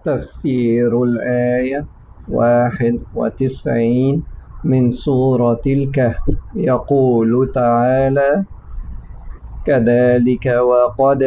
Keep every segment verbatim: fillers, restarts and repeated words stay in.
تفسير الآية واحد وتسعين من سورة الكهف. يقول تعالى: كذلك وقد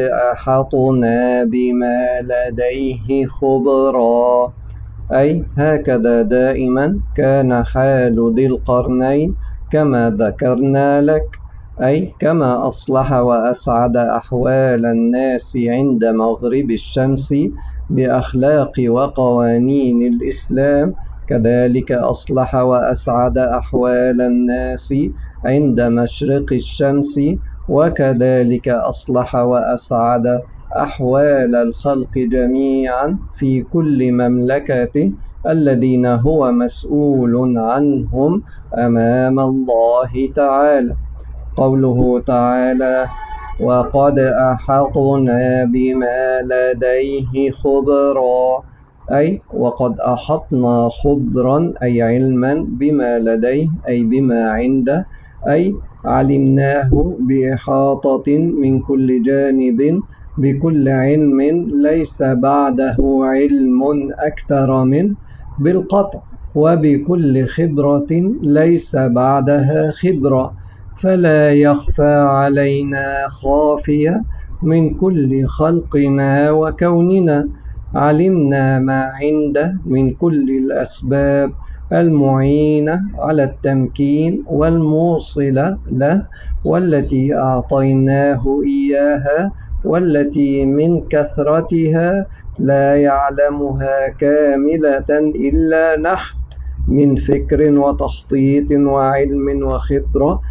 أحطنا بما لديه خبرا، أي هكذا دائما كان حال ذي القرنين كما ذكرنا لك، أي كما أصلح وأسعد أحوال الناس عند مغرب الشمس بأخلاق وقوانين الإسلام، كذلك أصلح وأسعد أحوال الناس عند مشرق الشمس، وكذلك أصلح وأسعد أحوال الخلق جميعا في كل مملكته الذين هو مسؤول عنهم أمام الله تعالى. قوله تعالى: وقد أحطنا بما لديه خبرا، أي وقد أحطنا خبرا أي علما بما لديه أي بما عنده، أي علمناه بإحاطة من كل جانب بكل علم ليس بعده علم أكثر منه بالقطع، وبكل خبرة ليس بعدها خبرة، فلا يخفى علينا خافية من كل خلقنا وكوننا. علمنا ما عنده من كل الأسباب المعينة على التمكين والموصلة له، والتي أعطيناه إياها، والتي من كثرتها لا يعلمها كاملة إلا نحن، من فكر وتخطيط وعلم وخبرة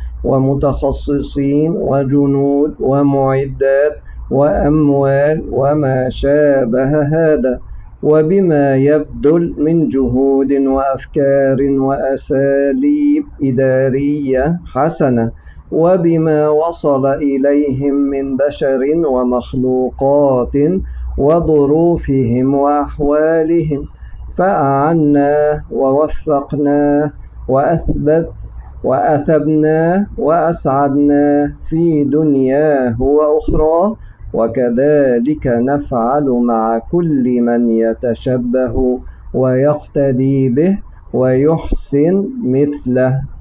ومتخصصين وجنود ومعدات وأموال وما شابه هذا، وبما يبذل من جهود وأفكار وأساليب إدارية حسنة، وبما وصل إليهم من بشر ومخلوقات وظروفهم وأحوالهم، فأعناه ووفقناه وأثبت وأثبناه وأسعدناه في دنياه وأخراه، وكذلك نفعل مع كل من يتشبه ويقتدي به ويحسن مثله.